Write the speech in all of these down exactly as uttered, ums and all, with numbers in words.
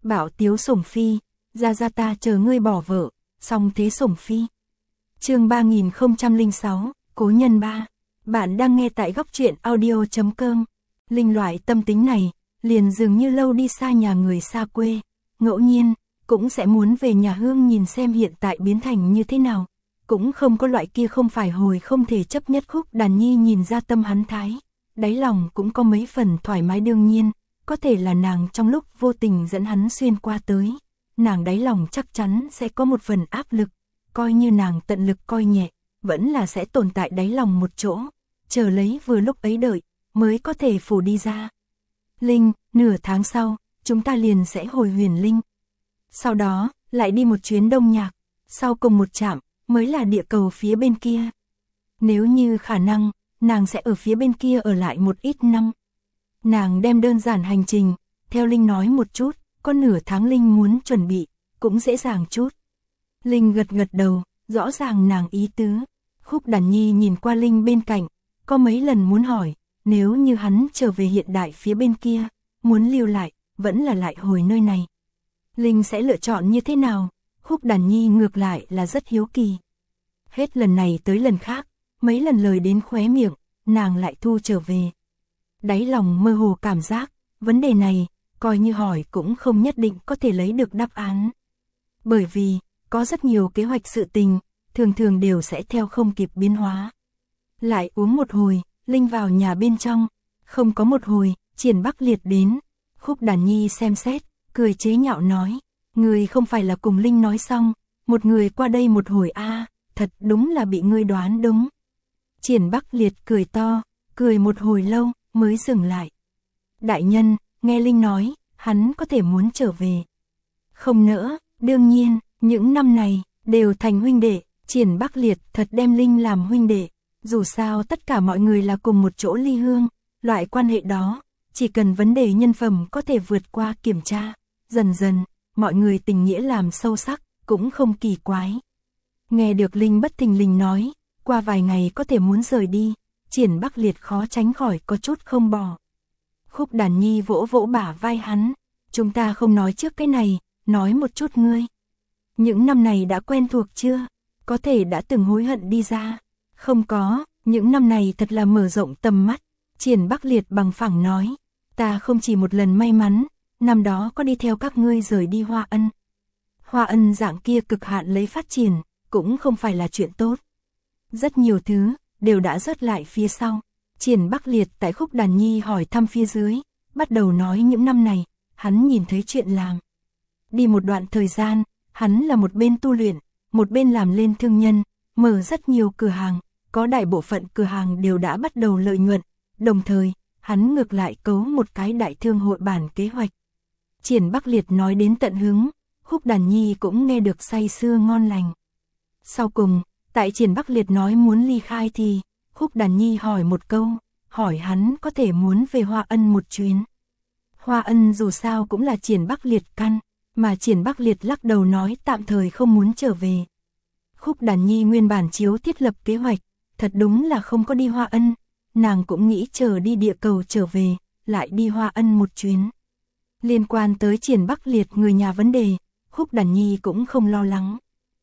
Bảo tiếu sủng phi, ra ra ta chờ ngươi bỏ vợ, song thế sủng phi. Chương ba nghìn không trăm lẻ sáu, Cố nhân ba. Bạn đang nghe tại góc truyện audio chấm com. Linh loại tâm tính này, liền dường như lâu đi xa nhà người xa quê, ngẫu nhiên cũng sẽ muốn về nhà Hương nhìn xem hiện tại biến thành như thế nào. Cũng không có loại kia không phải hồi không thể chấp nhất. Khúc Đàn Nhi nhìn ra tâm hắn thái, đáy lòng cũng có mấy phần thoải mái. Đương nhiên, có thể là nàng trong lúc vô tình dẫn hắn xuyên qua tới, nàng đáy lòng chắc chắn sẽ có một phần áp lực, coi như nàng tận lực coi nhẹ, vẫn là sẽ tồn tại đáy lòng một chỗ, chờ lấy vừa lúc ấy đợi, mới có thể phủ đi ra. Linh, nửa tháng sau, chúng ta liền sẽ hồi Huyền Linh. Sau đó, lại đi một chuyến Đông Nhạc, sau cùng một trạm, mới là địa cầu phía bên kia. Nếu như khả năng, nàng sẽ ở phía bên kia ở lại một ít năm. Nàng đem đơn giản hành trình, theo Linh nói một chút, có nửa tháng Linh muốn chuẩn bị, cũng dễ dàng chút. Linh gật gật đầu, rõ ràng nàng ý tứ. Khúc Đàn Nhi nhìn qua Linh bên cạnh, có mấy lần muốn hỏi, nếu như hắn trở về hiện đại phía bên kia, muốn lưu lại, vẫn là lại hồi nơi này. Linh sẽ lựa chọn như thế nào? Khúc Đàn Nhi ngược lại là rất hiếu kỳ. Hết lần này tới lần khác, mấy lần lời đến khóe miệng, nàng lại thu trở về. Đáy lòng mơ hồ cảm giác, vấn đề này, coi như hỏi cũng không nhất định có thể lấy được đáp án. Bởi vì, có rất nhiều kế hoạch sự tình, thường thường đều sẽ theo không kịp biến hóa. Lại uống một hồi, Linh vào nhà bên trong, không có một hồi, Triển Bắc Liệt đến. Khúc Đàn Nhi xem xét, cười chế nhạo nói, người không phải là cùng Linh nói xong, một người qua đây một hồi a, à, thật đúng là bị ngươi đoán đúng. Triển Bắc Liệt cười to, cười một hồi lâu, mới dừng lại. Đại nhân, nghe Linh nói, hắn có thể muốn trở về. Không nữa, đương nhiên, những năm này, đều thành huynh đệ, Triển Bắc Liệt thật đem Linh làm huynh đệ. Dù sao tất cả mọi người là cùng một chỗ ly hương, loại quan hệ đó, chỉ cần vấn đề nhân phẩm có thể vượt qua kiểm tra, dần dần, mọi người tình nghĩa làm sâu sắc, cũng không kỳ quái. Nghe được Linh bất thình lình nói, qua vài ngày có thể muốn rời đi, Triển Bắc Liệt khó tránh khỏi có chút không bỏ. Khúc Đàn Nhi vỗ vỗ bả vai hắn, chúng ta không nói trước cái này, nói một chút ngươi. Những năm này đã quen thuộc chưa? Có thể đã từng hối hận đi ra? Không có, những năm này thật là mở rộng tầm mắt. Triển Bắc Liệt bằng phẳng nói, ta không chỉ một lần may mắn, năm đó có đi theo các ngươi rời đi Hoa Ân. Hoa Ân dạng kia cực hạn lấy phát triển, cũng không phải là chuyện tốt. Rất nhiều thứ, đều đã rớt lại phía sau. Triển Bắc Liệt tại Khúc Đàn Nhi hỏi thăm phía dưới, bắt đầu nói những năm này, hắn nhìn thấy chuyện làm. Đi một đoạn thời gian, hắn là một bên tu luyện, một bên làm lên thương nhân, mở rất nhiều cửa hàng, có đại bộ phận cửa hàng đều đã bắt đầu lợi nhuận, đồng thời, hắn ngược lại cấu một cái đại thương hội bản kế hoạch. Triển Bắc Liệt nói đến tận hứng, Khúc Đàn Nhi cũng nghe được say sưa ngon lành. Sau cùng, tại Triển Bắc Liệt nói muốn ly khai thì, Khúc Đàn Nhi hỏi một câu, hỏi hắn có thể muốn về Hoa Ân một chuyến. Hoa Ân dù sao cũng là Triển Bắc Liệt căn, mà Triển Bắc Liệt lắc đầu nói tạm thời không muốn trở về. Khúc Đàn Nhi nguyên bản chiếu thiết lập kế hoạch, thật đúng là không có đi Hoa Ân, nàng cũng nghĩ chờ đi địa cầu trở về, lại đi Hoa Ân một chuyến. Liên quan tới Triển Bắc Liệt người nhà vấn đề, Khúc Đàn Nhi cũng không lo lắng.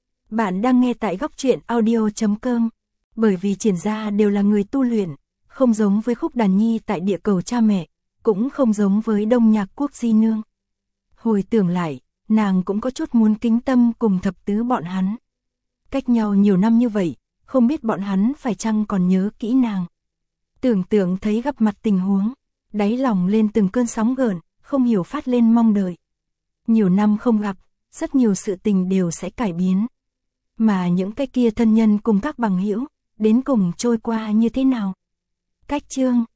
Bạn đang nghe tại góc truyện audio chấm com, bởi vì Triển gia đều là người tu luyện, không giống với Khúc Đàn Nhi tại địa cầu cha mẹ, cũng không giống với Đông Nhạc Quốc di nương. Hồi tưởng lại, nàng cũng có chút muốn kính tâm cùng thập tứ bọn hắn. Cách nhau nhiều năm như vậy, không biết bọn hắn phải chăng còn nhớ kỹ nàng. Tưởng tượng thấy gặp mặt tình huống, đáy lòng lên từng cơn sóng gợn, không hiểu phát lên mong đợi. Nhiều năm không gặp, rất nhiều sự tình đều sẽ cải biến. Mà những cái kia thân nhân cùng các bằng hữu, đến cùng trôi qua như thế nào? Cách chương